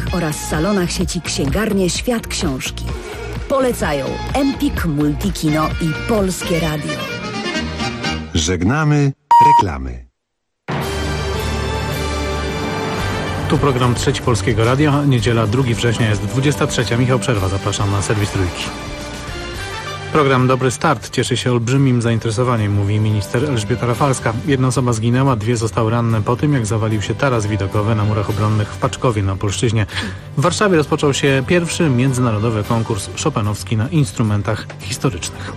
oraz salonach sieci Księgarnie Świat Książki. Polecają Empik, Multikino i Polskie Radio. Żegnamy reklamy. Tu program Trzeci Polskiego Radia. Niedziela 2 września jest 23. Michał Przerwa. Zapraszam na serwis Trójki. Program Dobry Start cieszy się olbrzymim zainteresowaniem, mówi minister Elżbieta Rafalska. Jedna osoba zginęła, 2 zostały ranne po tym, jak zawalił się taras widokowy na murach obronnych w Paczkowie na Opolszczyźnie. W Warszawie rozpoczął się pierwszy międzynarodowy konkurs chopinowski na instrumentach historycznych.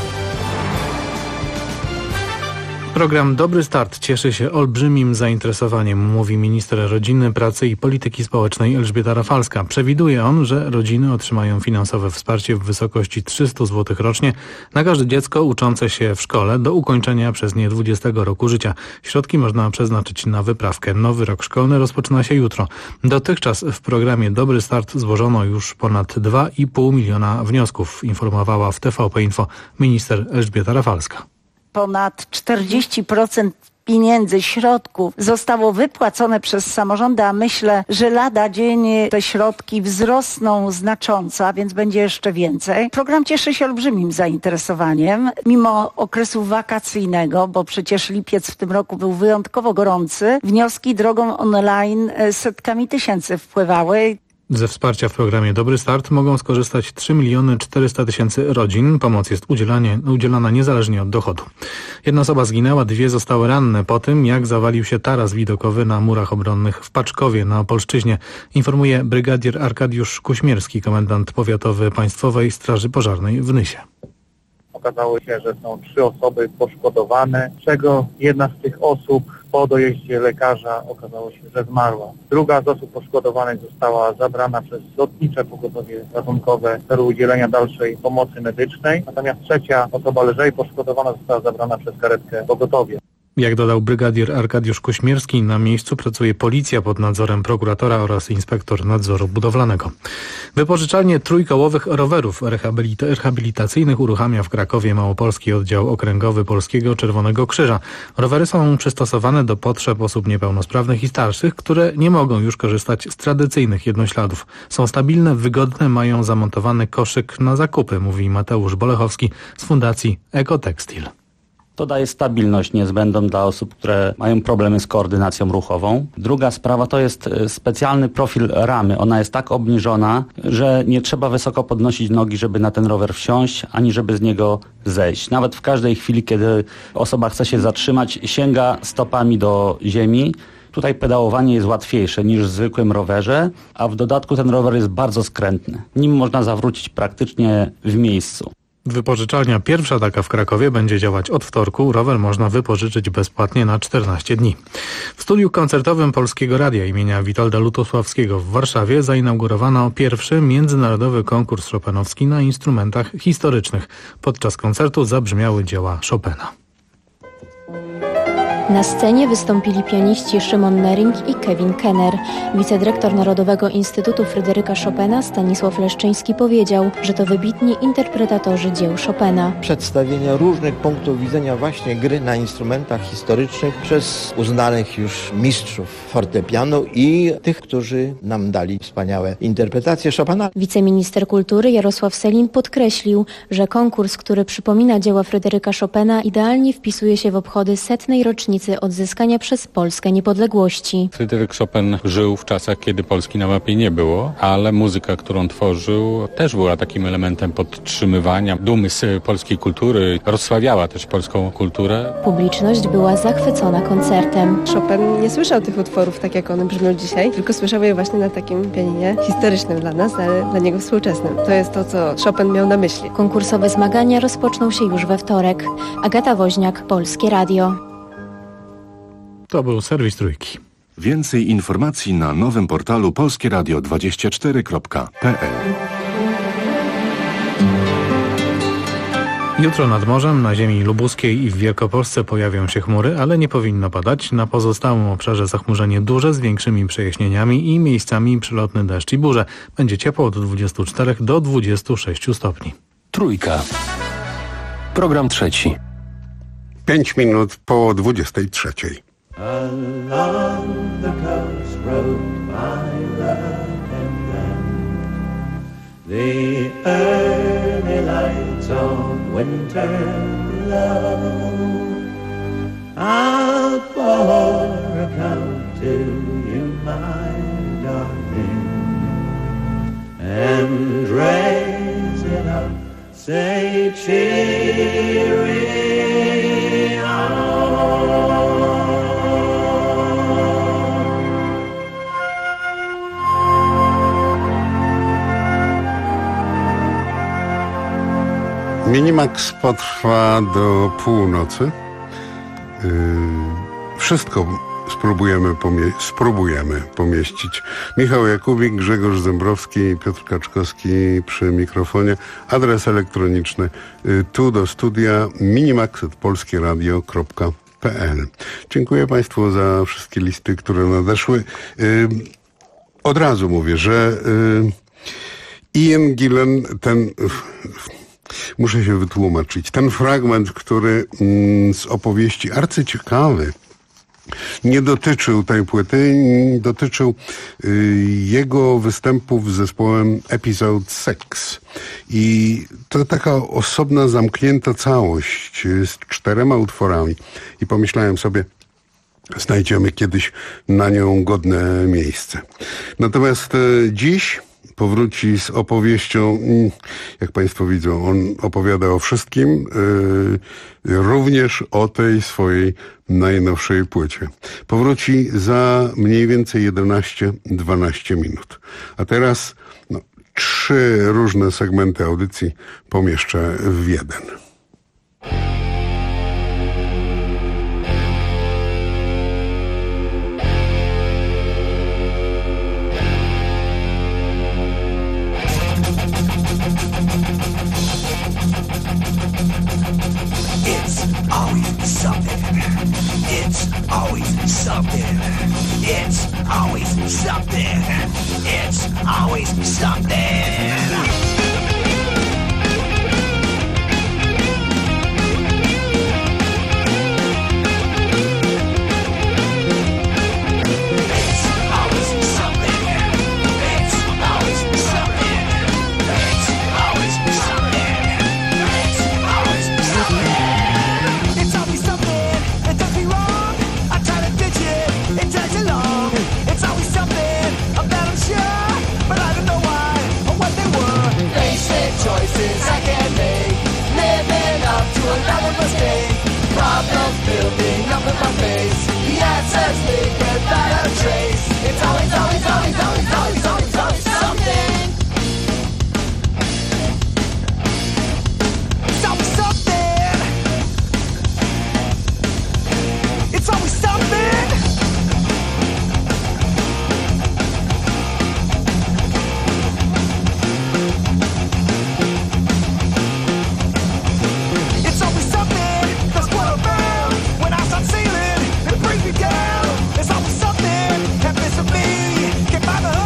Program Dobry Start cieszy się olbrzymim zainteresowaniem, mówi minister Rodziny, Pracy i Polityki Społecznej Elżbieta Rafalska. Przewiduje on, że rodziny otrzymają finansowe wsparcie w wysokości 300 zł rocznie na każde dziecko uczące się w szkole do ukończenia przez nie 20 roku życia. Środki można przeznaczyć na wyprawkę. Nowy rok szkolny rozpoczyna się jutro. Dotychczas w programie Dobry Start złożono już ponad 2,5 miliona wniosków, informowała w TVP Info minister Elżbieta Rafalska. Ponad 40% pieniędzy, środków zostało wypłacone przez samorządy, a myślę, że lada dzień te środki wzrosną znacząco, a więc będzie jeszcze więcej. Program cieszy się olbrzymim zainteresowaniem, mimo okresu wakacyjnego, bo przecież lipiec w tym roku był wyjątkowo gorący. Wnioski drogą online setkami tysięcy wpływały. Ze wsparcia w programie Dobry Start mogą skorzystać 3 400 000 rodzin. Pomoc jest udzielana niezależnie od dochodu. Jedna osoba zginęła, 2 zostały ranne po tym, jak zawalił się taras widokowy na murach obronnych w Paczkowie na Opolszczyźnie, informuje brygadier Arkadiusz Kuśmierski, komendant powiatowy Państwowej Straży Pożarnej w Nysie. Okazało się, że są 3 osoby poszkodowane, z czego jedna z tych osób po dojeździe lekarza okazało się, że zmarła. Druga z osób poszkodowanych została zabrana przez lotnicze pogotowie ratunkowe w celu udzielenia dalszej pomocy medycznej, natomiast trzecia osoba lżej poszkodowana została zabrana przez karetkę pogotowia. Jak dodał brygadier Arkadiusz Kuśmierski, na miejscu pracuje policja pod nadzorem prokuratora oraz inspektor nadzoru budowlanego. Wypożyczalnię trójkołowych rowerów rehabilitacyjnych uruchamia w Krakowie Małopolski Oddział Okręgowy Polskiego Czerwonego Krzyża. Rowery są przystosowane do potrzeb osób niepełnosprawnych i starszych, które nie mogą już korzystać z tradycyjnych jednośladów. Są stabilne, wygodne, mają zamontowany koszyk na zakupy, mówi Mateusz Bolechowski z Fundacji Ekotextil. To daje stabilność niezbędną dla osób, które mają problemy z koordynacją ruchową. Druga sprawa to jest specjalny profil ramy. Ona jest tak obniżona, że nie trzeba wysoko podnosić nogi, żeby na ten rower wsiąść, ani żeby z niego zejść. Nawet w każdej chwili, kiedy osoba chce się zatrzymać, sięga stopami do ziemi. Tutaj pedałowanie jest łatwiejsze niż w zwykłym rowerze, a w dodatku ten rower jest bardzo skrętny. Nim można zawrócić praktycznie w miejscu. Wypożyczalnia pierwsza taka w Krakowie będzie działać od wtorku. Rower można wypożyczyć bezpłatnie na 14 dni. W studiu koncertowym Polskiego Radia imienia Witolda Lutosławskiego w Warszawie zainaugurowano pierwszy międzynarodowy konkurs chopinowski na instrumentach historycznych. Podczas koncertu zabrzmiały dzieła Chopina. Na scenie wystąpili pianiści Szymon Nering i Kevin Kenner. Wicedyrektor Narodowego Instytutu Fryderyka Chopina Stanisław Leszczyński powiedział, że to wybitni interpretatorzy dzieł Chopina. Przedstawienia różnych punktów widzenia właśnie gry na instrumentach historycznych przez uznanych już mistrzów fortepianu i tych, którzy nam dali wspaniałe interpretacje Chopina. Wiceminister kultury Jarosław Sellin podkreślił, że konkurs, który przypomina dzieła Fryderyka Chopina, idealnie wpisuje się w obchody 100. rocznicy odzyskania przez Polskę niepodległości. Fryderyk Chopin żył w czasach, kiedy Polski na mapie nie było, ale muzyka, którą tworzył, też była takim elementem podtrzymywania dumy z polskiej kultury, rozsławiała też polską kulturę. Publiczność była zachwycona koncertem. Chopin nie słyszał tych utworów tak, jak one brzmią dzisiaj, tylko słyszał je właśnie na takim pianinie historycznym dla nas, ale dla niego współczesnym. To jest to, co Chopin miał na myśli. Konkursowe zmagania rozpoczną się już we wtorek. Agata Woźniak, Polskie Radio. To był serwis Trójki. Więcej informacji na nowym portalu polskieradio24.pl. Jutro nad morzem, na ziemi lubuskiej i w Wielkopolsce pojawią się chmury, ale nie powinno padać. Na pozostałym obszarze zachmurzenie duże z większymi przejaśnieniami i miejscami przelotny deszcz i burze. Będzie ciepło od 24 do 26 stopni. Trójka. Program trzeci. 5 minut po 23. Along the coast road, my love winter love. I'll pour a cup to you, my darling, and raise it up, say cheery on. Minimax potrwa do północy. Wszystko spróbujemy pomieścić. Michał Jakubik, Grzegorz Zembrowski i Piotr Kaczkowski przy mikrofonie. Adres elektroniczny tu do studia minimax@polskieradio.pl. Dziękuję Państwu za wszystkie listy, które nadeszły. Od razu mówię, że Ian Gillan, muszę się wytłumaczyć. Ten fragment, który z opowieści arcyciekawy, nie dotyczył tej płyty, dotyczył jego występów z zespołem Episode 6. I to taka osobna, zamknięta całość z 4 utworami. I pomyślałem sobie, znajdziemy kiedyś na nią godne miejsce. Natomiast dziś powróci z opowieścią, jak Państwo widzą, on opowiada o wszystkim, również o tej swojej najnowszej płycie. Powróci za mniej więcej 11-12 minut. A teraz 3 różne segmenty audycji pomieszczę w jeden. It's always something happens to me. Get by the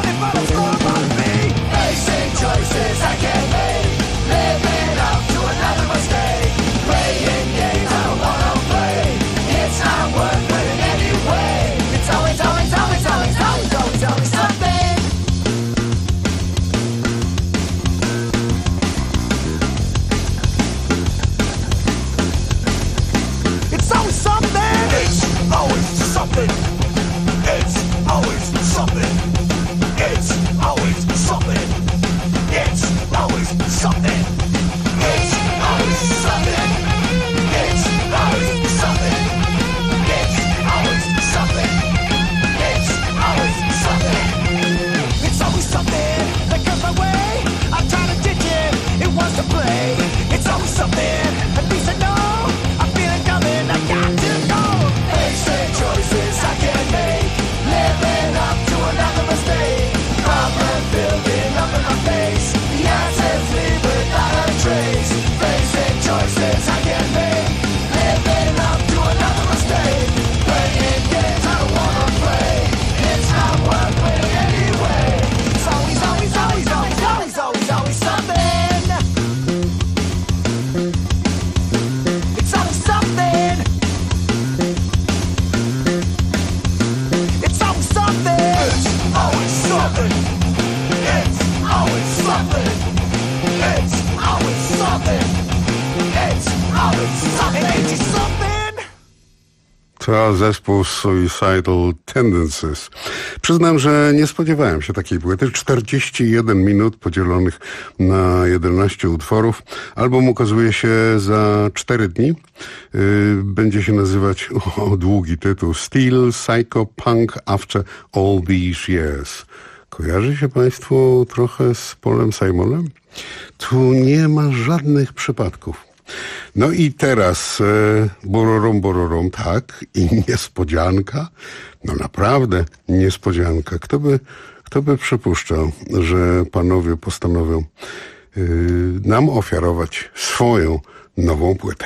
To zespół Suicidal Tendencies. Przyznam, że nie spodziewałem się takiej płyty. 41 minut podzielonych na 11 utworów. Album ukazuje się za 4 dni. Będzie się nazywać, długi tytuł, Steel Psycho Punk After All These Years. Kojarzy się Państwu trochę z Paulem Simonem? Tu nie ma żadnych przypadków. No i teraz bororom, tak, i niespodzianka, no naprawdę niespodzianka. Kto by przypuszczał, że panowie postanowią nam ofiarować swoją nową płytę.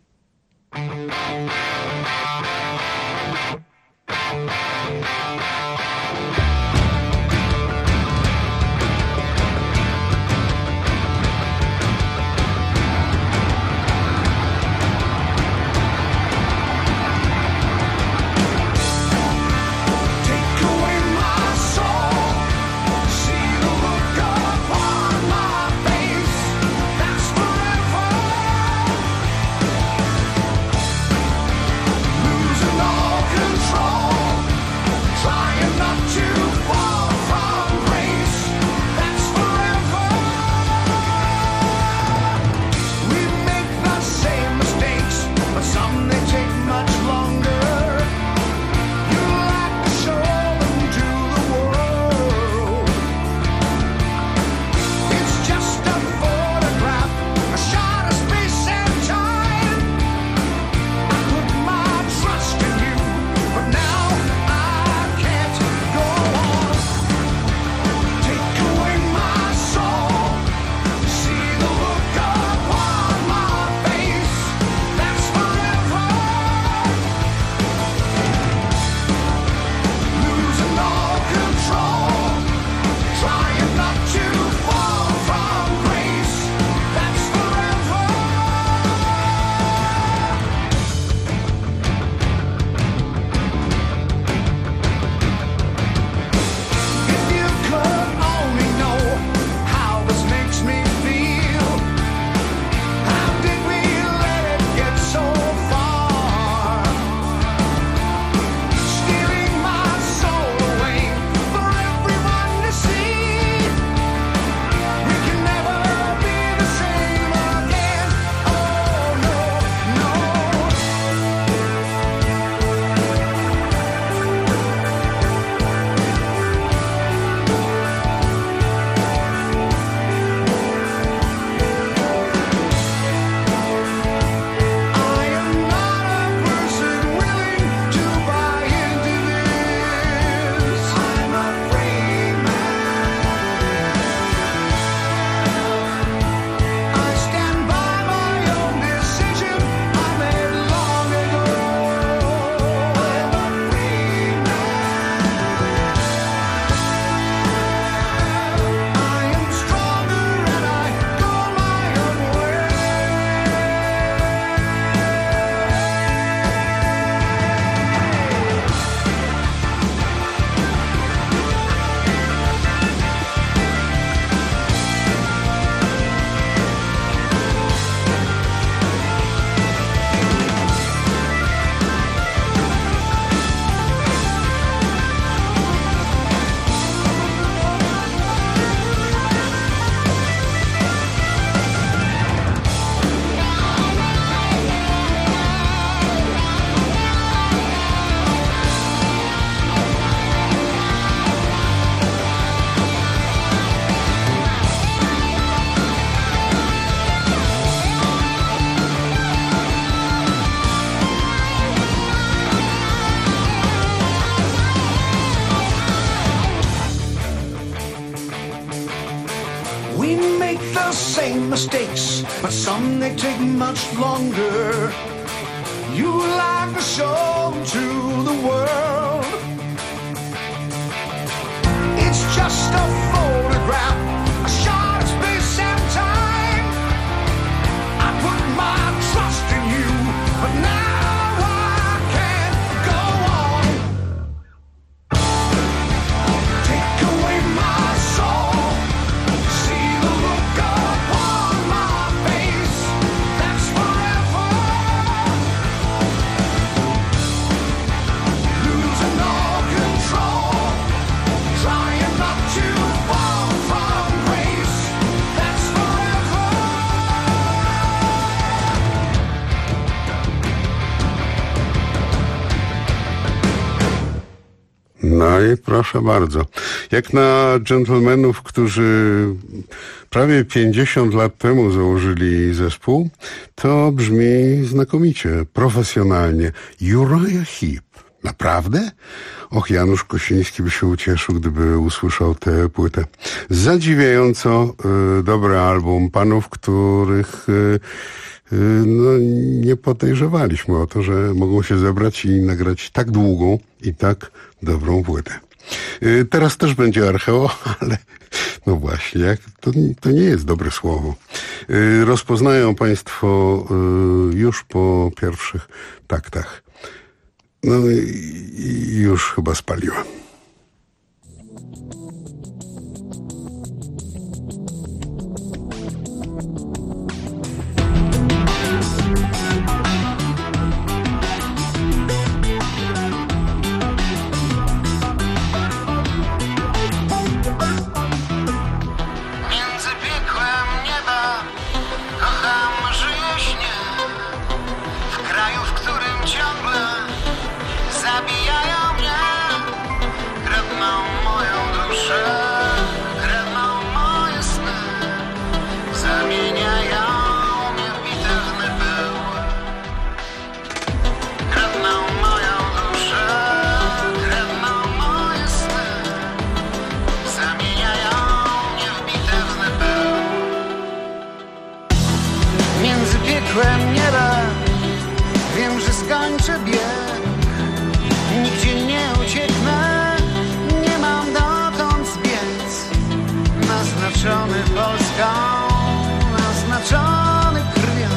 Mistakes, but some they take much longer. You like to show to the world. It's just a photograph, a shot of space and time. I put my trust in you, but now I can't go on. Take away my soul. See the look upon my face. That's forever. No i proszę bardzo. Jak na dżentelmenów, którzy prawie 50 lat temu założyli zespół, to brzmi znakomicie, profesjonalnie. Uriah Heep. Naprawdę? Och, Janusz Kosiński by się ucieszył, gdyby usłyszał tę płytę. Zadziwiająco dobry album panów, których no, nie podejrzewaliśmy o to, że mogą się zebrać i nagrać tak długą i tak dobrą płytę. Teraz też będzie archeo, ale no właśnie, to nie jest dobre słowo. Rozpoznają państwo już po pierwszych taktach. No i już chyba spaliłem. Między piekłem nieba kocham, żyję, śnie. W kraju, w którym ciągle zabijają mnie, kradną moją duszę, kradną moje sny, zamieniają mnie w bitewny pył. Kradną moją duszę, kradną moje sny, zamieniają mnie w bitewny pył. Między piekłem nieba wiem, że skończę bieg. Nigdzie nie ucieknę, nie mam dokąd zbiec. Naznaczony Polską, naznaczony krwią.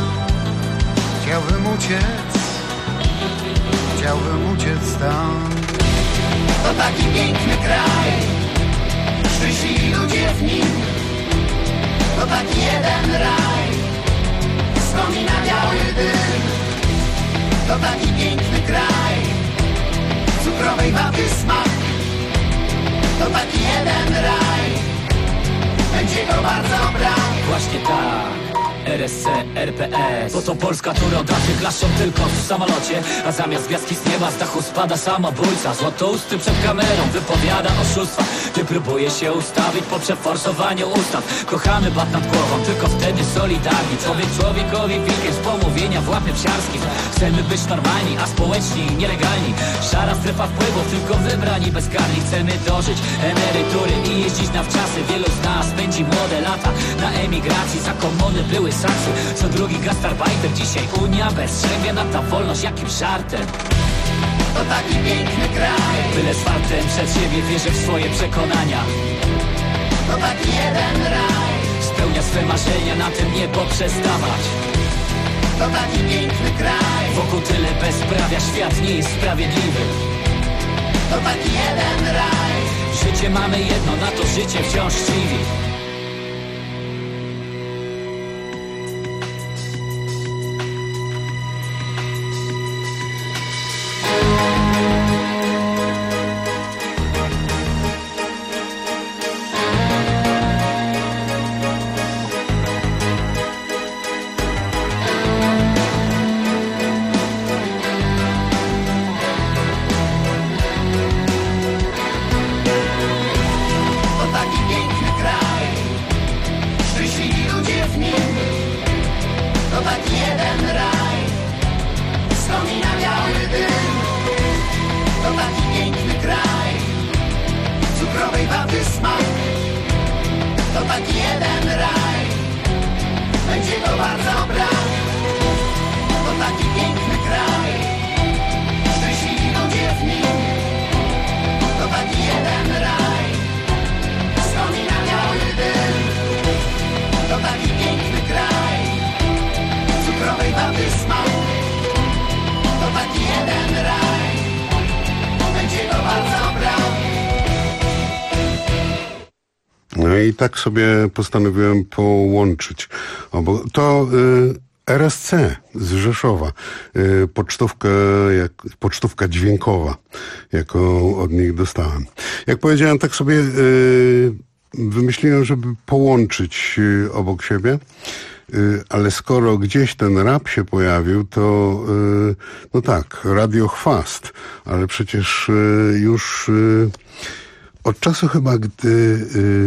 Chciałbym uciec stąd. To taki piękny kraj, szczęśliwi ludzie w nim. To taki jeden raj, wspomina biały dym. To taki piękny kraj, cukrowej waty smak. To taki jeden raj, będzie go bardzo brak. Właśnie tak, RSC, RPS, bo to Polska, tu rodacy klaszczą tylko w samolocie, a zamiast gwiazdki z nieba z dachu spada samobójca. Złotousty przed kamerą wypowiada oszustwa, ty próbuje się ustawić po przeforsowaniu ustaw. Kochamy bat nad głową, tylko wtedy solidarni. Człowiek człowiekowi wilkiem z pomówienia w łapie wsiarskim. Chcemy być normalni, a społeczni nielegalni. Szara strefa wpływów, tylko wybrani bezkarni. Chcemy dożyć emerytury i jeździć na wczasy. Wielu z nas spędzi młode lata na emigracji. Za komuny były saksy, co drugi gastarbajter. Dzisiaj Unia bez Schengen, a ta wolność jakim żartem. To taki piękny kraj, Byle z fartem przed siebie wierzę w swoje przekonania. to taki jeden raj, Spełnia swe marzenia, na tym nie poprzestawać. to taki piękny kraj, Wokół tyle bezprawia, świat nie jest sprawiedliwy. to taki jeden raj. Życie mamy jedno, na to życie wciąż chciwi. To taki piękny kraj, szczęśliwi ludzie w nim. To taki jeden raj, wspomina biały dym. To taki piękny kraj, cukrowej waty smak. To taki jeden raj, będzie go bardzo brak. To taki piękny kraj, szczęśliwi ludzie w nim. To taki jeden raj, wspomina biały dym. To taki piękny kraj, cukrowej waty smak. To taki jeden raj, będzie go bardzo brak. No i tak sobie postanowiłem połączyć. Bo to RSC z Rzeszowa, pocztówka dźwiękowa, jaką od nich dostałem. Jak powiedziałem, tak sobie wymyśliłem, żeby połączyć obok siebie Ale skoro gdzieś ten rap się pojawił, to no tak, Radio Chwast, ale przecież już od czasu chyba, gdy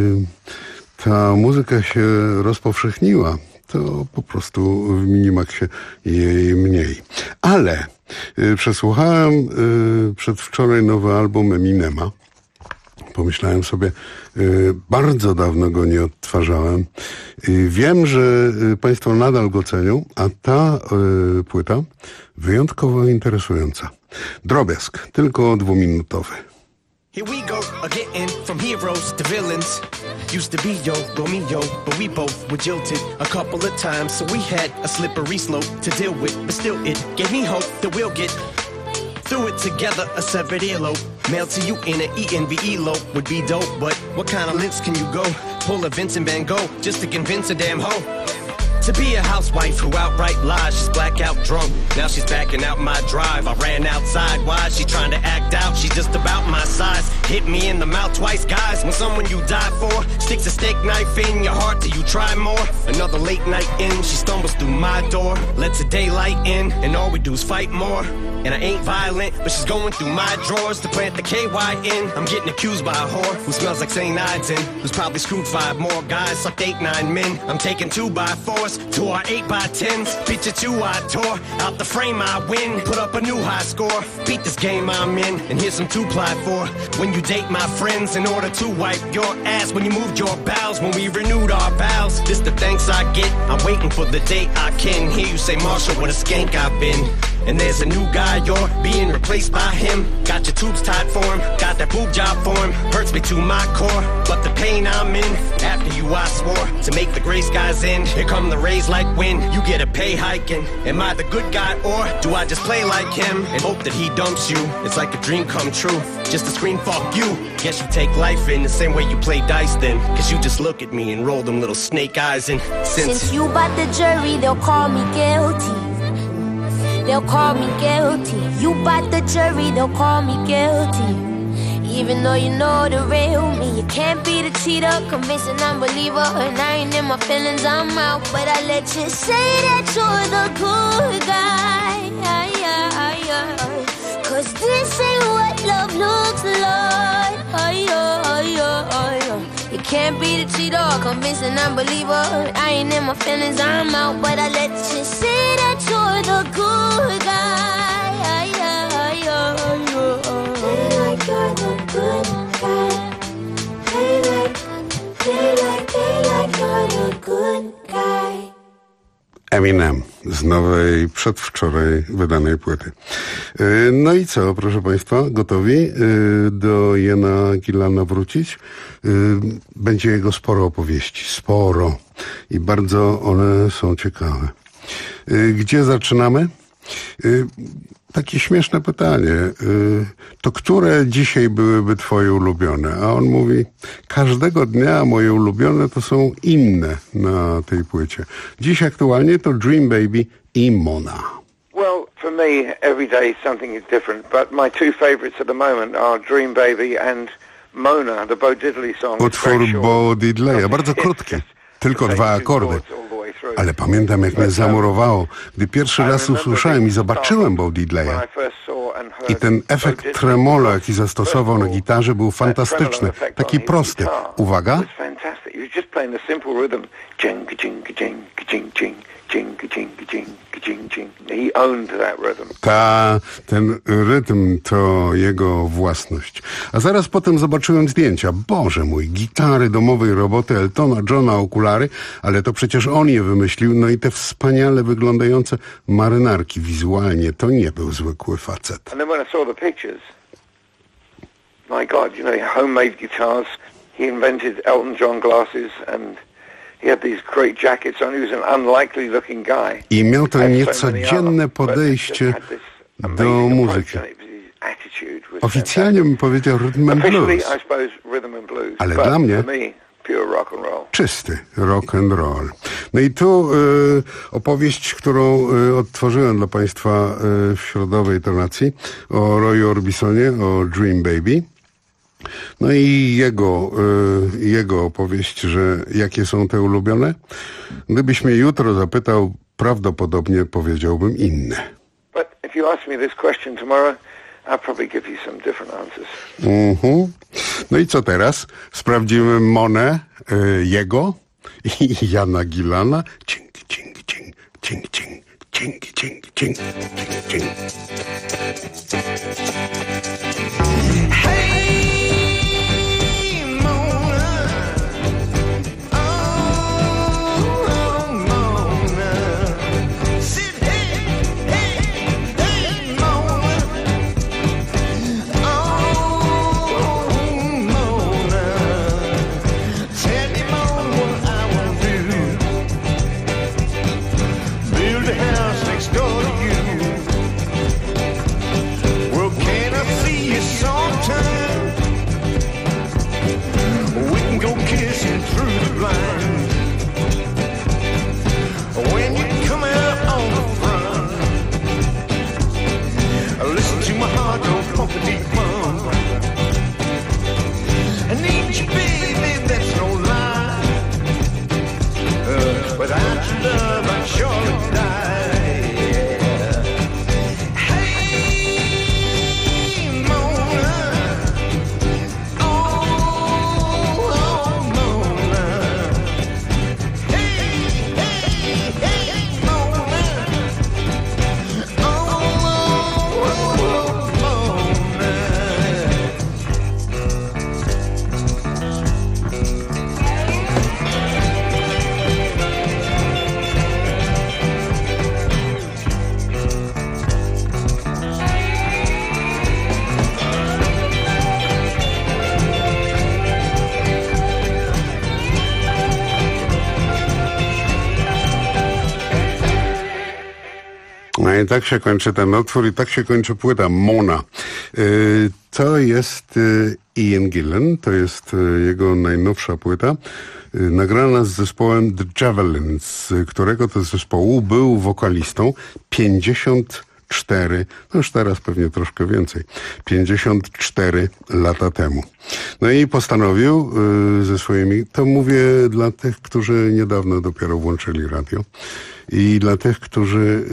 ta muzyka się rozpowszechniła, to po prostu w Minimaxie jej mniej. Ale przesłuchałem przedwczoraj nowy album Eminema. Pomyślałem sobie, bardzo dawno go nie odtwarzałem. Wiem, że Państwo nadal go cenią, a ta płyta wyjątkowo interesująca. Drobiazg, tylko 2-minutowy. Here we go, again, from heroes to villains. Used to be yo, Romeo, but we both were jilted a couple of times, so we had a slippery slope to deal with. But still, it gave me hope that we'll get through it together, a severed earlobe. Mailed to you in an ENVE lope would be dope, but what kind of lengths can you go? Pull a Vincent Van Gogh just to convince a damn hoe to be a housewife who outright lies. She's blackout drunk, now she's backing out my drive. I ran outside, why? She trying to act out, she's just about my size. Hit me in the mouth twice, guys. When someone you die for sticks a steak knife in your heart, do you try more? Another late night in, she stumbles through my door, lets the daylight in, and all we do is fight more. And I ain't violent, but she's going through my drawers to plant the KY in. I'm getting accused by a whore who smells like St. Ides, who's probably screwed 5 more guys, sucked 8, 9 men. I'm taking 2x4s to our 8x10s. Picture 2 I tore, out the frame I win. Put up a new high score, beat this game I'm in. And here's some 2-ply for when you date my friends in order to wipe your ass. When you moved your bowels, when we renewed our vows. This the thanks I get, I'm waiting for the day I can hear you say, Marshall, what a skank I've been. And there's a new guy, you're being replaced by him. Got your tubes tied for him, got that boob job for him. Hurts me to my core, but the pain I'm in. After you I swore to make the gray skies end. Here come the rays like wind, you get a pay hiking. Am I the good guy or do I just play like him and hope that he dumps you? It's like a dream come true, just a scream fuck you. Guess you take life in the same way you play dice then. Cause you just look at me and roll them little snake eyes and since you bought the jury, they'll call me guilty. They'll call me guilty. You bought the jury, they'll call me guilty. Even though you know the real me, you can't be the cheater, convincing unbeliever. And I ain't in my feelings, I'm out. But I let you say that you're the good guy. Cause this ain't what love looks like. You can't be the cheater, convincing unbeliever. I ain't in my feelings, I'm out. But I let you say that you're the good guy. They like you're the good guy. They like you're the good guy. Eminem z nowej, przedwczoraj wydanej płyty. No i co, proszę Państwa, gotowi do Iana Gillana wrócić? Będzie jego sporo opowieści, sporo. I bardzo one są ciekawe. Gdzie zaczynamy? Takie śmieszne pytanie. To które dzisiaj byłyby Twoje ulubione? A on mówi, każdego dnia moje ulubione to są inne na tej płycie. Dziś aktualnie to Dream Baby i Mona. Well, for me, every day something is different, but my 2 favorites at the moment are Dream Baby and Mona, the Bo Diddley song. Utwór Bo Diddleya, bardzo krótki, tylko 2 akordy. Ale pamiętam, jak mnie zamurowało, gdy pierwszy raz usłyszałem i zobaczyłem Bo Diddleya. I ten efekt tremolo, jaki zastosował na gitarze, był fantastyczny. Taki prosty. Uwaga. Ten rytm to jego własność. A zaraz potem zobaczyłem zdjęcia. Boże mój, gitary, domowej roboty Eltona Johna, okulary, ale to przecież on je wymyślił. No i te wspaniale wyglądające marynarki wizualnie. To nie był zwykły facet. And then when I saw the pictures, my God, you know, homemade guitars. He invented Elton John glasses and he had these great jackets on. He was an unlikely looking guy. I miał to niecodzienne podejście do muzyki. Oficjalnie bym powiedział rhythm and blues, ale dla mnie czysty rock and roll. No i tu opowieść, którą odtworzyłem dla Państwa w środowej tonacji o Royu Orbisonie, o Dream Baby. No i jego opowieść, że jakie są te ulubione? Gdybyś mnie jutro zapytał, prawdopodobnie powiedziałbym inne. But if you ask me this question tomorrow, I'll probably give you some different answers. No i co teraz? Sprawdzimy Monę, jego i Jana Gillana. Dzięki, dzięki, dzięki, dzięki, dzięki, dzięki, dzięki, dzięki. No i tak się kończy ten utwór i tak się kończy płyta Mona. To jest Ian Gillan, to jest jego najnowsza płyta, nagrana z zespołem The Javelins, którego to zespołu był wokalistą 54, no już teraz pewnie troszkę więcej, 54 lata temu. No i postanowił ze swoimi, to mówię dla tych, którzy niedawno dopiero włączyli radio i dla tych, którzy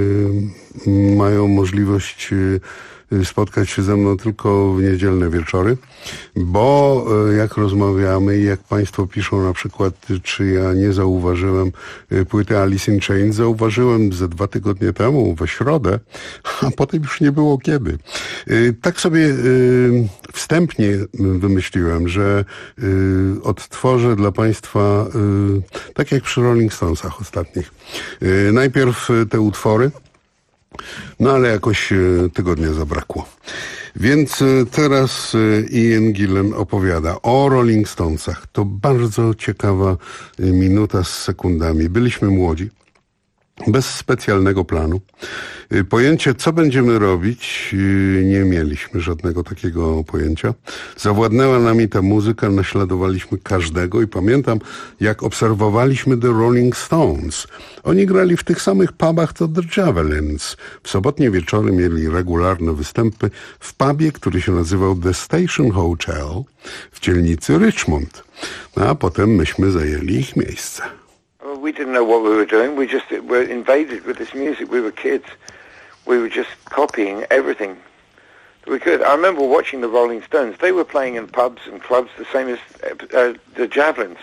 mają możliwość spotkać się ze mną tylko w niedzielne wieczory, bo jak rozmawiamy i jak państwo piszą na przykład, czy ja nie zauważyłem płyty Alice in Chains, zauważyłem ze 2 tygodnie temu, we środę, a potem już nie było kiedy. Tak sobie wstępnie wymyśliłem, że odtworzę dla państwa, tak jak przy Rolling Stonesach ostatnich, najpierw te utwory, no ale jakoś tygodnia zabrakło. Więc teraz Ian Gillan opowiada o Rolling Stonesach. To bardzo ciekawa minuta z sekundami. Byliśmy młodzi, bez specjalnego planu. Pojęcie, co będziemy robić, nie mieliśmy żadnego takiego pojęcia. Zawładnęła nami ta muzyka, naśladowaliśmy każdego i pamiętam, jak obserwowaliśmy The Rolling Stones. Oni grali w tych samych pubach co The Javelins. W sobotnie wieczory mieli regularne występy w pubie, który się nazywał The Station Hotel w dzielnicy Richmond. A potem myśmy zajęli ich miejsce. We didn't know what we were doing. We just were invaded with this music. We were kids. We were just copying everything we could. I remember watching the Rolling Stones. They were playing in pubs and clubs the same as the Javelins.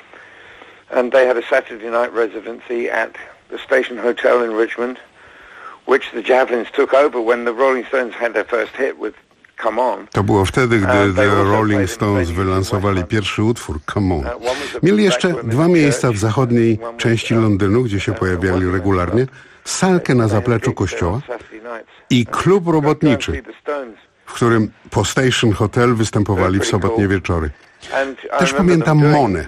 And they had a Saturday night residency at the Station Hotel in Richmond, which the Javelins took over when the Rolling Stones had their first hit with Come On. To było wtedy, gdy The Rolling Stones wylansowali pierwszy utwór Come On. Mieli jeszcze 2 miejsca w zachodniej części Londynu, gdzie się pojawiali regularnie, salkę na zapleczu kościoła i klub robotniczy, w którym po Station Hotel występowali w sobotnie wieczory. Też pamiętam Monę.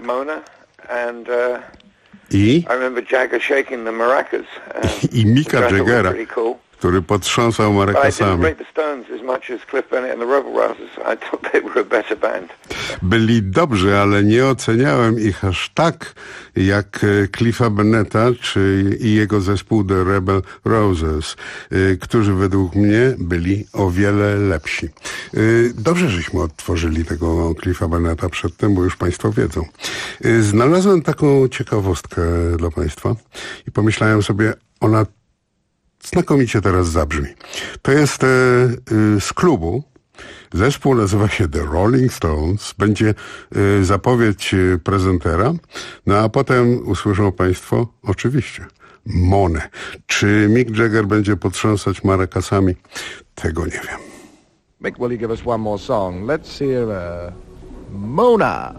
I Micka Jaggera, który potrząsał I didn't marakasami. rate the Stones as much as Cliff Bennett and the Rebel Rousers. I thought they were a better band. Byli dobrzy, ale nie oceniałem ich aż tak jak Cliffa Bennetta i jego zespół The Rebel Rousers, którzy według mnie byli o wiele lepsi. Dobrze, żeśmy odtworzyli tego Cliffa Bennetta przedtem, bo już państwo wiedzą. Znalazłem taką ciekawostkę dla państwa i pomyślałem sobie, ona znakomicie teraz zabrzmi. To jest z klubu. Zespół nazywa się The Rolling Stones. Będzie zapowiedź prezentera. No a potem usłyszą państwo, oczywiście, Monę. Czy Mick Jagger będzie potrząsać marakasami? Tego nie wiem. Mick, will you give us one more song? Let's hear Mona.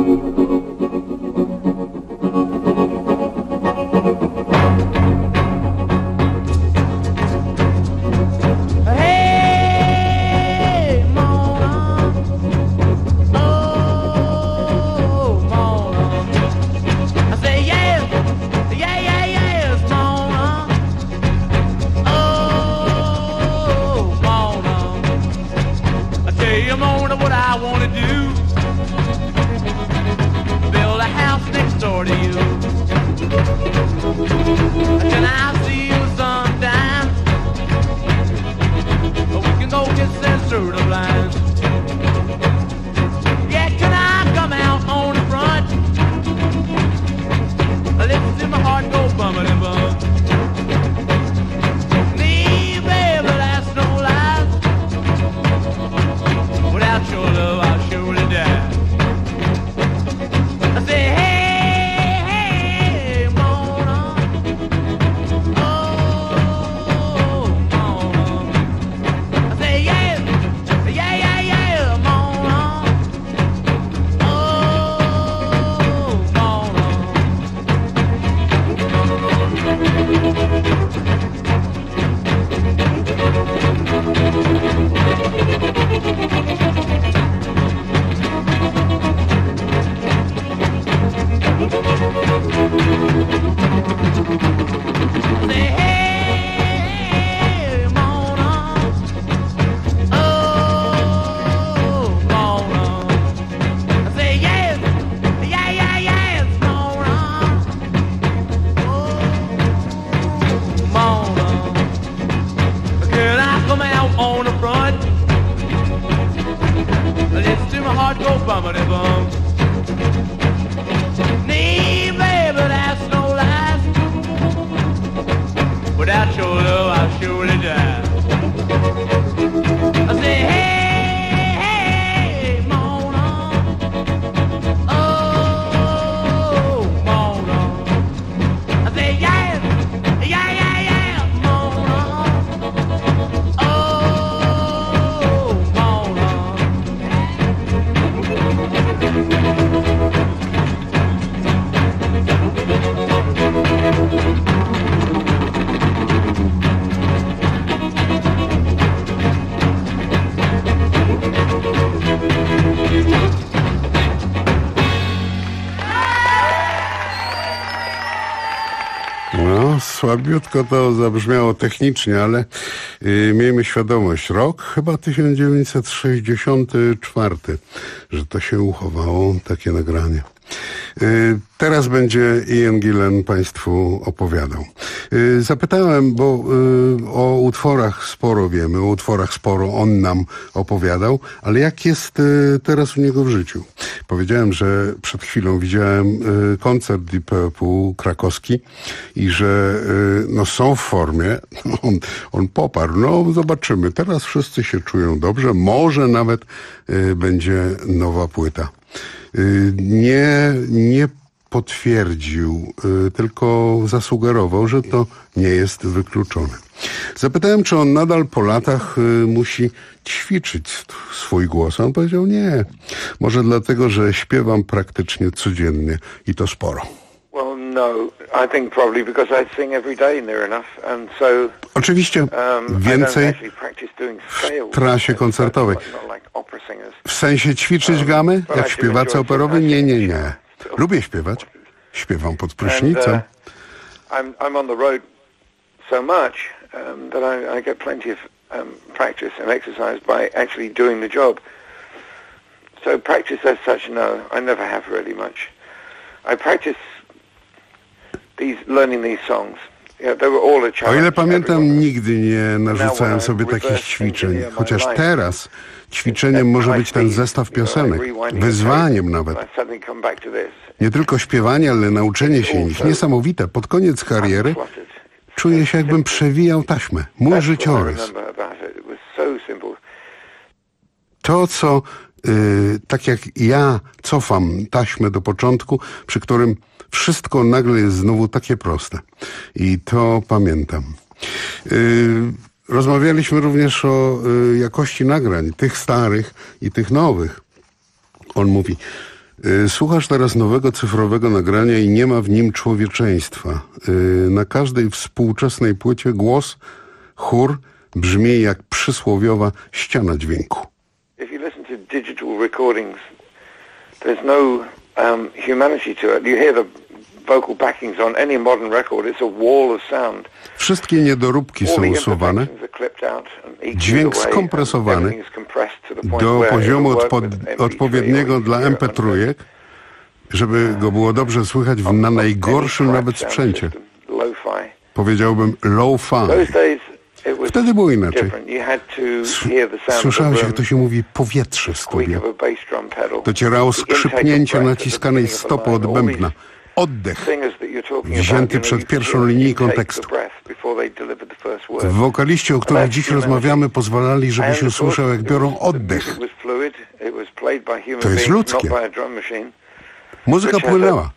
Słabiutko to zabrzmiało technicznie, ale miejmy świadomość, rok chyba 1964, że to się uchowało, takie nagranie. Teraz będzie Ian Gillan państwu opowiadał. Zapytałem, bo o utworach sporo wiemy, o utworach sporo on nam opowiadał, ale jak jest teraz u niego w życiu? Powiedziałem, że przed chwilą widziałem koncert Deep Purple krakowski i że no są w formie. On poparł. No zobaczymy. Teraz wszyscy się czują dobrze. Może nawet będzie nowa płyta. Nie potwierdził, tylko zasugerował, że to nie jest wykluczone. Zapytałem, czy on nadal po latach musi ćwiczyć swój głos. On powiedział nie. Może dlatego, że śpiewam praktycznie codziennie i to sporo. Well, no. I think probably because I sing every day near enough, and so oczywiście więcej w trasie koncertowej. W sensie ćwiczyć gamy, jak śpiewacy operowy? Nie. Lubię śpiewać. Śpiewam pod prysznicem. I'm on the road so much, that I get plenty of practice and exercise by actually doing the job. So practice as such, no, I never have really much. I practice learning these songs. They were all a O challenge. ile pamiętam, nigdy nie narzucałem sobie takich ćwiczeń, chociaż teraz ćwiczeniem może być ten zestaw piosenek, wyzwaniem nawet. Nie tylko śpiewanie, ale nauczenie się ich. Niesamowite. Pod koniec kariery czuję się, jakbym przewijał taśmę. Mój życiorys. To, co tak jak ja cofam taśmę do początku, przy którym wszystko nagle jest znowu takie proste. I to pamiętam. Rozmawialiśmy również o jakości nagrań, tych starych i tych nowych. On mówi, słuchasz teraz nowego cyfrowego nagrania i nie ma w nim człowieczeństwa. Na każdej współczesnej płycie głos, chór brzmi jak przysłowiowa ściana dźwięku. If you listen to digital recordings, there's no humanity to it. You hear the vocal backings on any modern record, it's a wall of sound. Wszystkie niedoróbki są usuwane, dźwięk skompresowany do poziomu odpowiedniego dla MP3, żeby go było dobrze słychać na najgorszym nawet sprzęcie. Powiedziałbym low-fi. Wtedy było inaczej. Słyszałeś, jak to się mówi, powietrze w studiu. Docierało skrzypnięcie naciskanej stopy od bębna. Oddech, wzięty przed pierwszą linijką tekstu. Wokaliści, o których dziś rozmawiamy, pozwalali, żebyś usłyszał, jak biorą oddech. To jest ludzkie. Muzyka płynęła.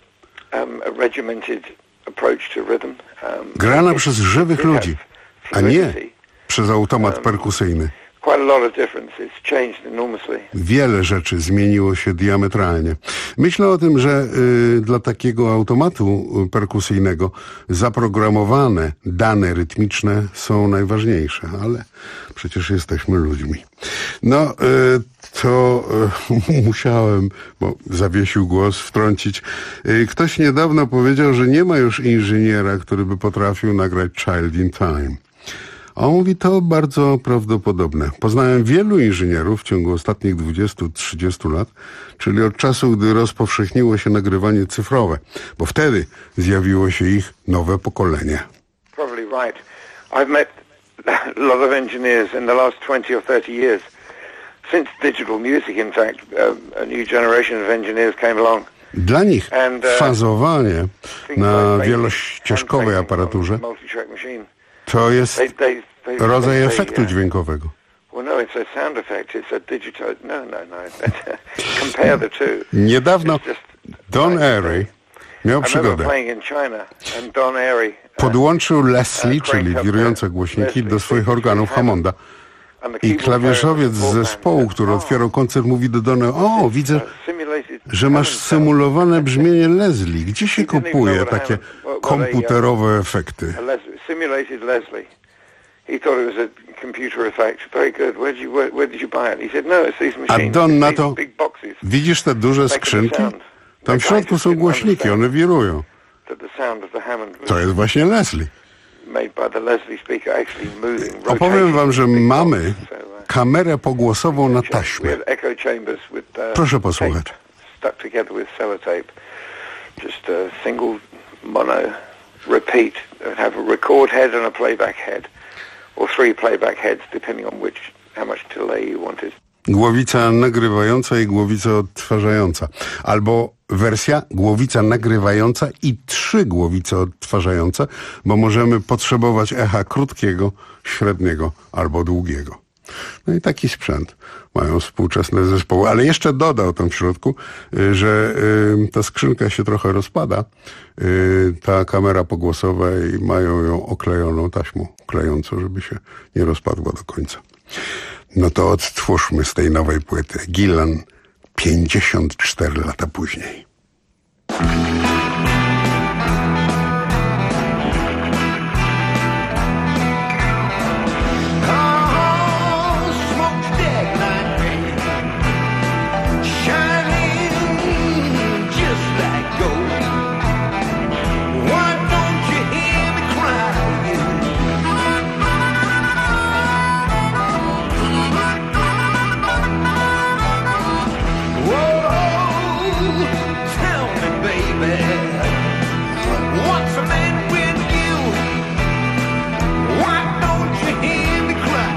Grana przez żywych ludzi, a nie przez automat perkusyjny. Wiele rzeczy zmieniło się diametralnie. Myślę o tym, że dla takiego automatu perkusyjnego zaprogramowane dane rytmiczne są najważniejsze, ale przecież jesteśmy ludźmi. No, to musiałem, bo zawiesił głos, wtrącić. Ktoś niedawno powiedział, że nie ma już inżyniera, który by potrafił nagrać Child in Time. A on mówi, to bardzo prawdopodobne. Poznałem wielu inżynierów w ciągu ostatnich 20-30 lat, czyli od czasu, gdy rozpowszechniło się nagrywanie cyfrowe, bo wtedy zjawiło się ich nowe pokolenie. Probably right. I've met a lot of engineers in the last 20 or 30 years. Since digital music, in fact, a new generation of engineers came along. Dla nich fazowanie na wielościeżkowej aparaturze to jest rodzaj efektu dźwiękowego. Niedawno Don Airey miał przygodę. Podłączył Leslie, czyli wirujące głośniki, do swoich organów Hammonda. I klawiszowiec z zespołu, który otwierał koncert, mówi do Dona, o, widzę, że masz symulowane brzmienie Leslie. Gdzie się kupuje takie komputerowe efekty? Simulated Leslie. He thought it was a computer effect. Very good. Where did you buy it? He said, no, it's these machines. A Don na to, widzisz te duże skrzynki? Tam w środku są głośniki, one wirują. To jest właśnie Leslie. Opowiem wam, że mamy kamerę pogłosową na taśmie. Proszę posłuchać. Stuck together with sellotape. Just a single mono repeat. Have a record head and a playback head, or 3 playback heads, depending on how much delay you wanted. Głowica nagrywająca i głowica odtwarzająca. Albo wersja głowica nagrywająca i 3 głowice odtwarzające, bo możemy potrzebować echa krótkiego, średniego albo długiego. No i taki sprzęt mają współczesne zespoły. Ale jeszcze dodał tam w środku, że ta skrzynka się trochę rozpada, ta kamera pogłosowa, i mają ją oklejoną taśmą klejącą, żeby się nie rozpadła do końca. No to odtwórzmy z tej nowej płyty. Gillan 54 lata później. Why don't you hear me crying? What's a man with you? Why don't you hear me cry?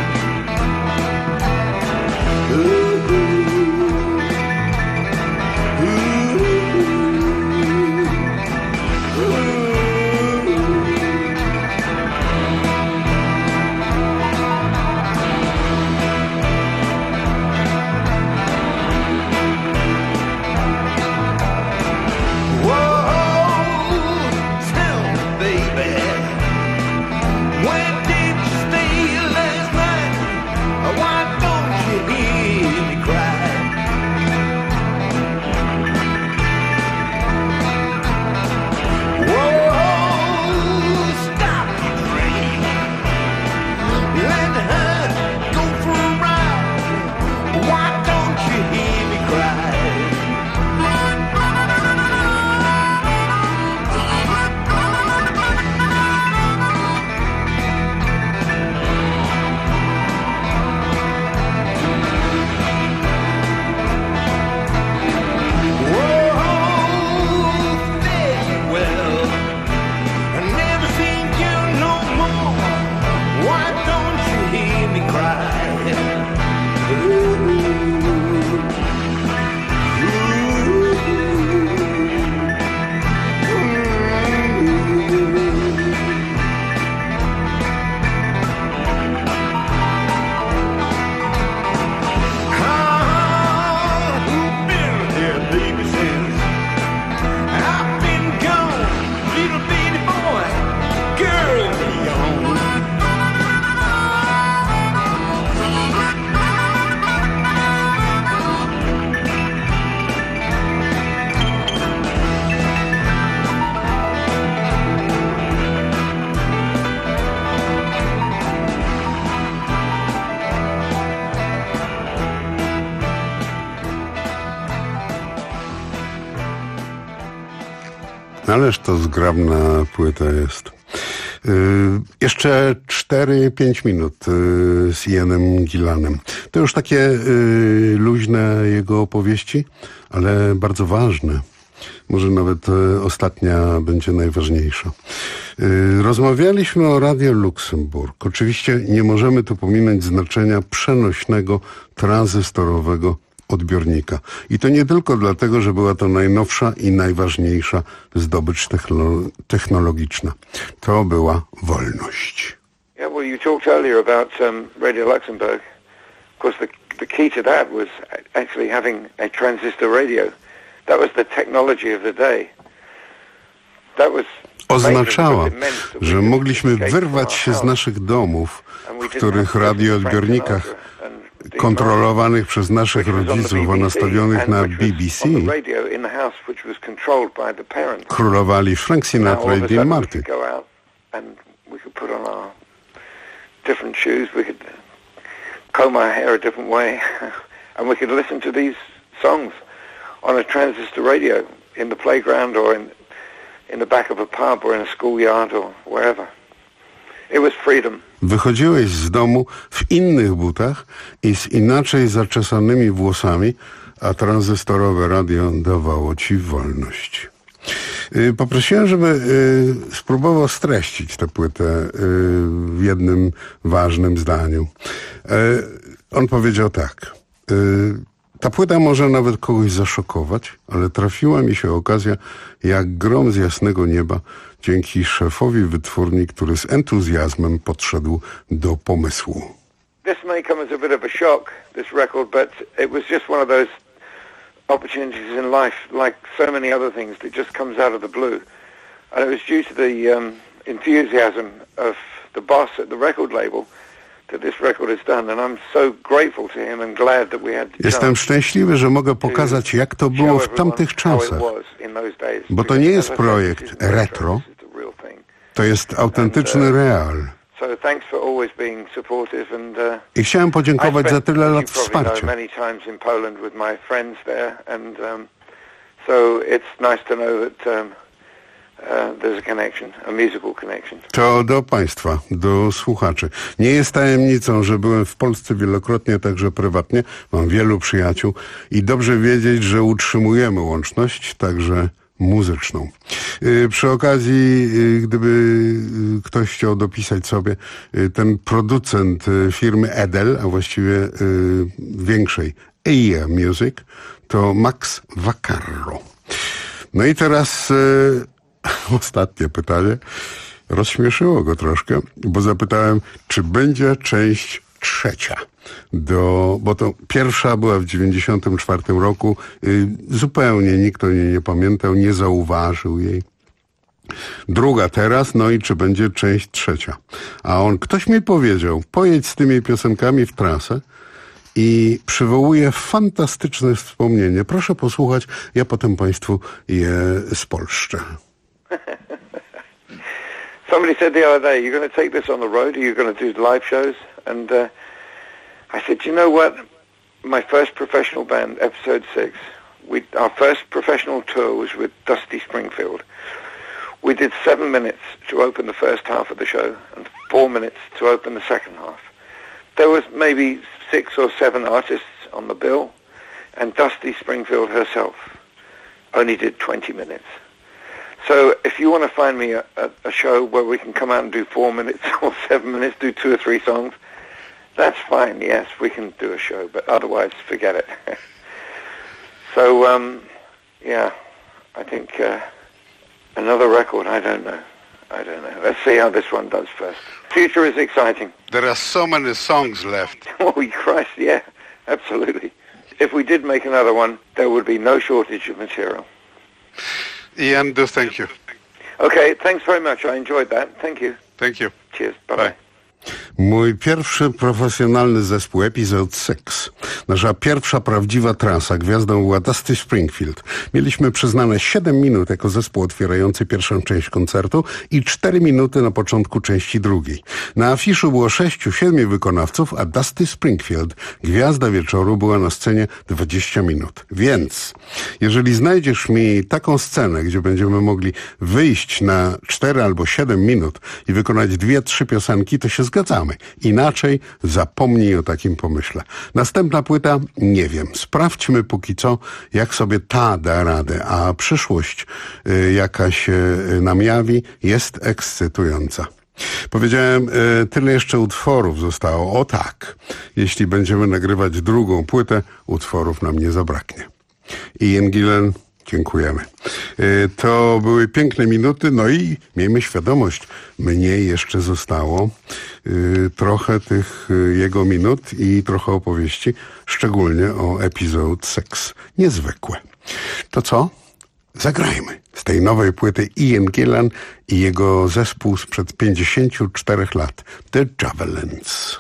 Ależ to zgrabna płyta jest. Jeszcze 4-5 minut z Ianem Gillanem. To już takie luźne jego opowieści, ale bardzo ważne. Może nawet ostatnia będzie najważniejsza. Rozmawialiśmy o Radio Luksemburg. Oczywiście nie możemy tu pominąć znaczenia przenośnego, tranzystorowego odbiornika. I to nie tylko dlatego, że była to najnowsza i najważniejsza zdobycz technologiczna. To była wolność. Yeah, well, you talked earlier about Radio Luxembourg. Of course, the key to that was actually having a transistor radio. That was the technology of the day. That was oznaczała, że mogliśmy wyrwać się z naszych domów, w których radioodbiornikach kontrolowanych przez naszych rodziców, a nastawionych na BBC, królowali Frank Sinatra i Dean Martin. Different shoes, we could comb our hair a different way, and we could listen to these songs on a transistor radio in the playground or in the back of a pub or in a schoolyard or wherever. It was freedom. Wychodziłeś z domu w innych butach i z inaczej zaczesanymi włosami, a tranzystorowe radio dawało ci wolność. Poprosiłem, żeby spróbował streścić tę płytę w jednym ważnym zdaniu. On powiedział tak. Ta płyta może nawet kogoś zaszokować, ale trafiła mi się okazja jak grom z jasnego nieba dzięki szefowi wytwórni, który z entuzjazmem podszedł do pomysłu. This may come as a bit of a shock, this record, but it was just one of those opportunities in life, like so many other things, that just comes out of the blue. And it was due to the enthusiasm of the boss at the record label that this record is done, and I'm so grateful to him and glad that we had the Jestem szczęśliwy, że mogę pokazać, jak to było w tamtych czasach, bo to nie jest projekt retro, to jest autentyczny real. I chciałem podziękować za tyle lat wsparcia. To do Państwa, do słuchaczy. Nie jest tajemnicą, że byłem w Polsce wielokrotnie, także prywatnie. Mam wielu przyjaciół i dobrze wiedzieć, że utrzymujemy łączność, także muzyczną. Przy okazji, gdyby ktoś chciał dopisać sobie, ten producent firmy Edel, a właściwie większej Ear Music, to Max Vaccaro. No i teraz ostatnie pytanie. Rozśmieszyło go troszkę, bo zapytałem, czy będzie część trzecia. Bo to pierwsza była w 94 roku. Zupełnie nikt o niej nie pamiętał, nie zauważył jej. Druga teraz, no i czy będzie część trzecia. A ktoś mi powiedział, pojedź z tymi piosenkami w trasę i przywołuje fantastyczne wspomnienie. Proszę posłuchać, ja potem Państwu je spolszczę. Somebody said the other day, you're going to take this on the road, or you're going to do live shows? And I said, you know what? My first professional band, Episode 6, our first professional tour was with Dusty Springfield. We did 7 minutes to open the first half of the show and 4 minutes to open the second half. There was maybe 6 or 7 artists on the bill, and Dusty Springfield herself only did 20 minutes. So if you want to find me a show where we can come out and do 4 minutes or 7 minutes, do 2 or 3 songs, that's fine. Yes, we can do a show, but otherwise, forget it. So, yeah, I think another record, I don't know. Let's see how this one does first. Future is exciting. There are so many songs left. Oh, Christ, yeah, absolutely. If we did make another one, there would be no shortage of material. Ian, thank you. Okay, thanks very much. I enjoyed that. Thank you. Thank you. Cheers. Bye-bye. Mój pierwszy profesjonalny zespół Episode 6. Nasza pierwsza prawdziwa trasa. Gwiazdą była Dusty Springfield. Mieliśmy przyznane 7 minut jako zespół otwierający pierwszą część koncertu i 4 minuty na początku części drugiej. Na afiszu było 6-7 wykonawców, a Dusty Springfield, gwiazda wieczoru, była na scenie 20 minut. Więc, jeżeli znajdziesz mi taką scenę, gdzie będziemy mogli wyjść na 4 albo 7 minut i wykonać 2-3 piosenki, to się zgadzamy. Inaczej zapomnij o takim pomyśle. Następna płyta? Nie wiem. Sprawdźmy póki co, jak sobie ta da radę, a przyszłość jaka się nam jawi, jest ekscytująca. Powiedziałem, tyle jeszcze utworów zostało. O tak, jeśli będziemy nagrywać drugą płytę, utworów nam nie zabraknie. Ian Gillan, dziękujemy. To były piękne minuty, no i miejmy świadomość, mnie jeszcze zostało trochę tych jego minut i trochę opowieści, szczególnie o Episode 6. Niezwykłe. To co? Zagrajmy z tej nowej płyty Ian Gillan i jego zespół sprzed 54 lat, The Javelins.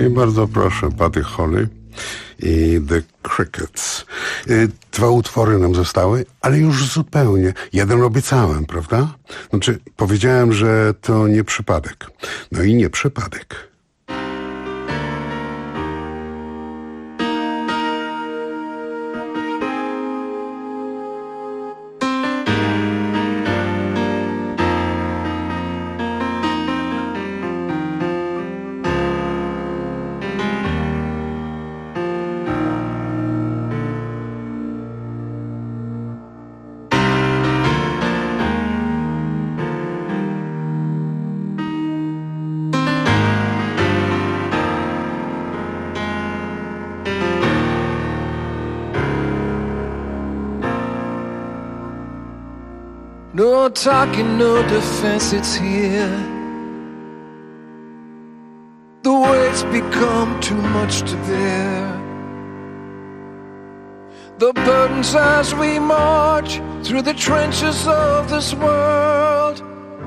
bardzo proszę, Buddy Holly i The Crickets. 2 utwory nam zostały, ale już zupełnie. Jeden obiecałem, prawda? Znaczy, powiedziałem, że to nie przypadek. No i nie przypadek. No talking, no defense, it's here. The weight's become too much to bear. The burdens as we march through the trenches of this world.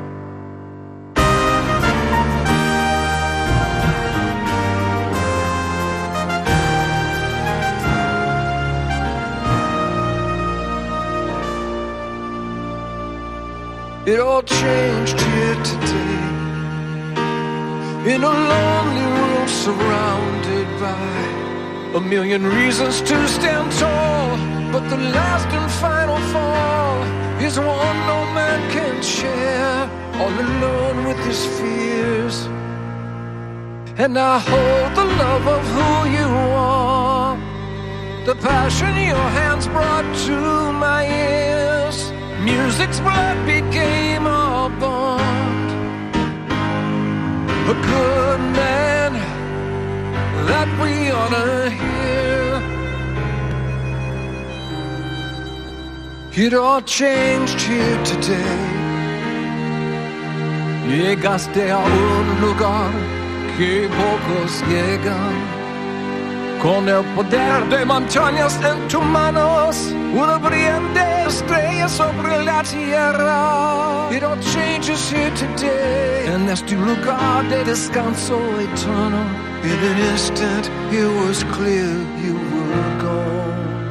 It all changed here today, in a lonely room surrounded by a million reasons to stand tall. But the last and final fall is one no man can share, all alone with his fears. And I hold the love of who you are, the passion your hands brought to my ears. Music's blood became our bond. A good man that we honor here. It all changed here today. Llegaste a un lugar que pocos llegan. Con el poder de montañas en tus manos, una brillante estrella sobre la tierra. It all changes here today, and es tu lugar de descanso eterno. In an instant, it was clear you were gone.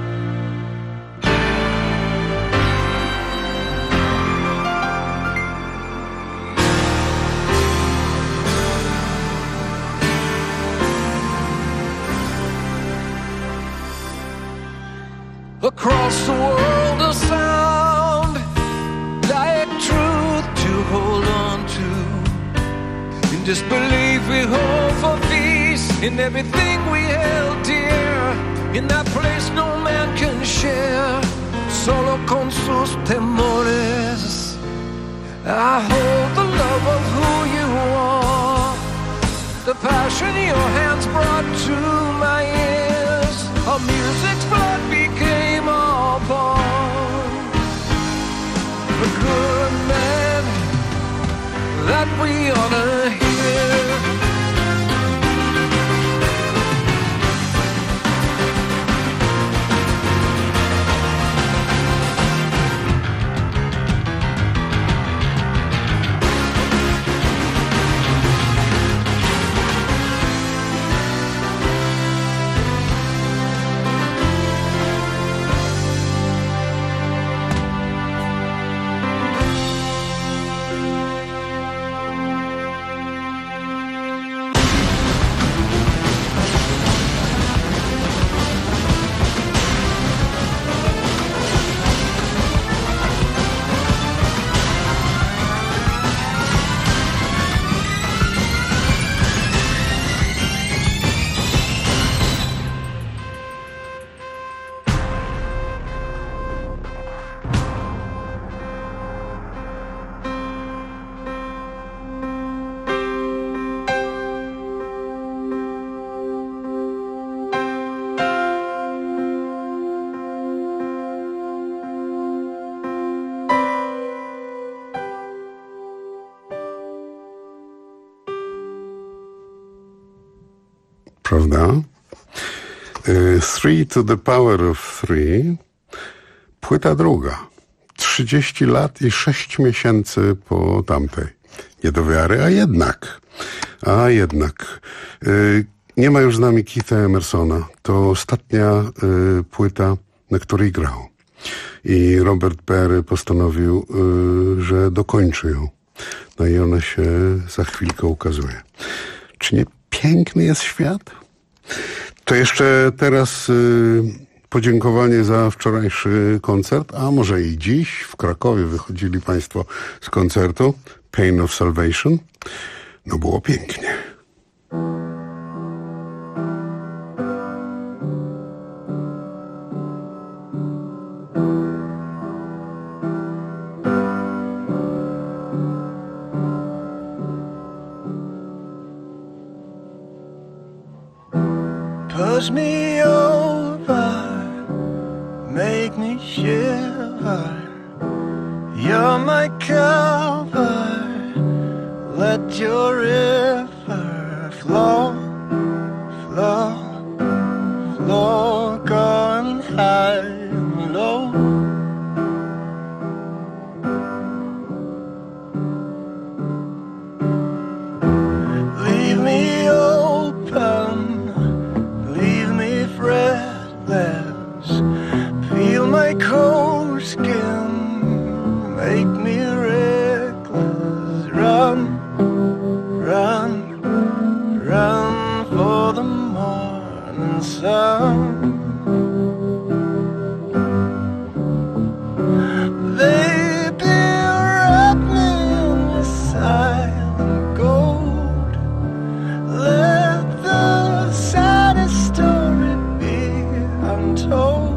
Across the world a sound like truth to hold on to. In disbelief we hope for peace in everything we held dear. In that place no man can share, solo con sus temores. I hold the love of who you are, the passion your hands brought to my ears. Our music's blood became our bond. A good man that we honor here. Prawda? 3 to the power of 3. Płyta druga. 30 lat i 6 miesięcy po tamtej. Nie do wiary, a jednak. Nie ma już z nami Keitha Emersona. To ostatnia płyta, na której grał. I Robert Peary postanowił, że dokończy ją. No i ona się za chwilkę ukazuje. Czy nie piękny jest świat? To jeszcze teraz podziękowanie za wczorajszy koncert, a może i dziś w Krakowie wychodzili państwo z koncertu Pain of Salvation. No było pięknie. Push me over, make me shiver. You're my cover, let your river flow, flow, flow, going high and low. Leave me open, feel my cold skin, make me reckless. Run, run, run for the morning sun. Baby, wrap me in your silent gold. Let the saddest story untold,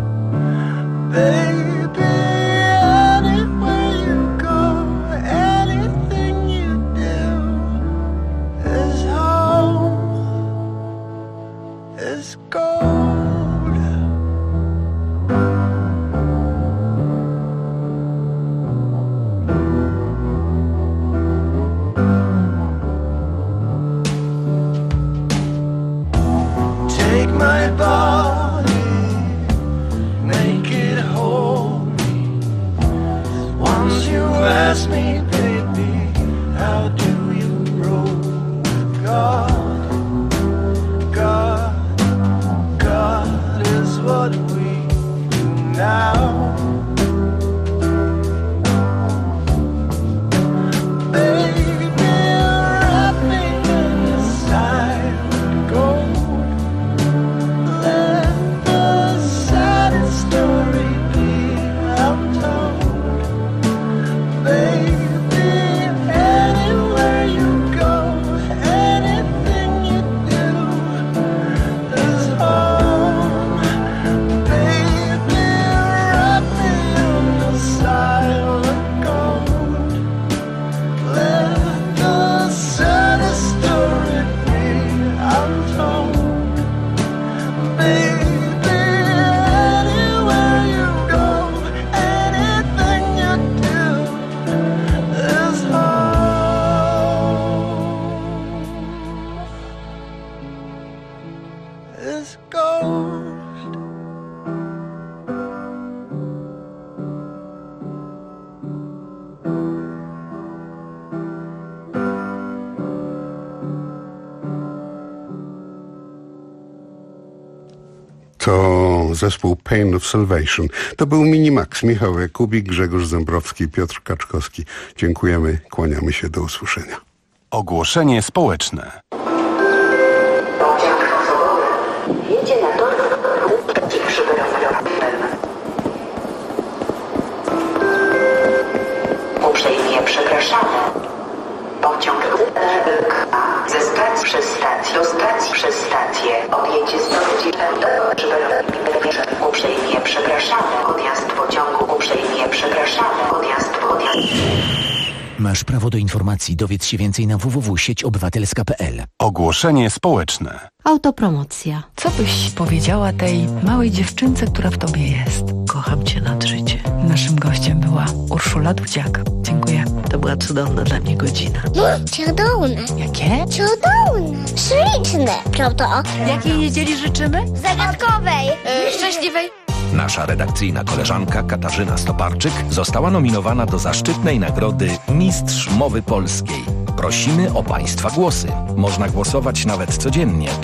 baby, anywhere you go, anything you do is home, is gold. Take my body, make it whole. Once you ask me, baby, how do you roll with God? God, God is what we do now. Baby, wrap me in your silent gold. Let the saddest story be untold. Baby, anywhere you go, anything you do is home. Baby, wrap me in your silent gold. Let the saddest story be untold. Baby, anywhere you go, anything you do is home, is gold. To zespół Pain of Salvation. To był Minimax, Michał Jakubik, Grzegorz Zembrowski, Piotr Kaczkowski. Dziękujemy, kłaniamy się, do usłyszenia. Ogłoszenie społeczne. Jedzie na tor uprzejmie przepraszamy. Pociąg ze stacji przez stację do stacji przez stację odjedzie z uprzejmie przepraszamy. Odjazd pociągu uprzejmie przepraszamy. Odjazd. Masz prawo do informacji. Dowiedz się więcej na www.sieciobywatelska.pl. Ogłoszenie społeczne. Autopromocja. Co byś powiedziała tej małej dziewczynce, która w tobie jest? Kocham cię nad życie. Naszym gościem była Urszula Dudziak. Dziękuję. To była cudowna dla mnie godzina. Cudowne. Jakie? Cudowne. Śliczne. Prawda? Jakiej niedzieli życzymy? Zagadkowej. Szczęśliwej. Nasza redakcyjna koleżanka Katarzyna Stoparczyk została nominowana do zaszczytnej nagrody Mistrz Mowy Polskiej. Prosimy o Państwa głosy. Można głosować nawet codziennie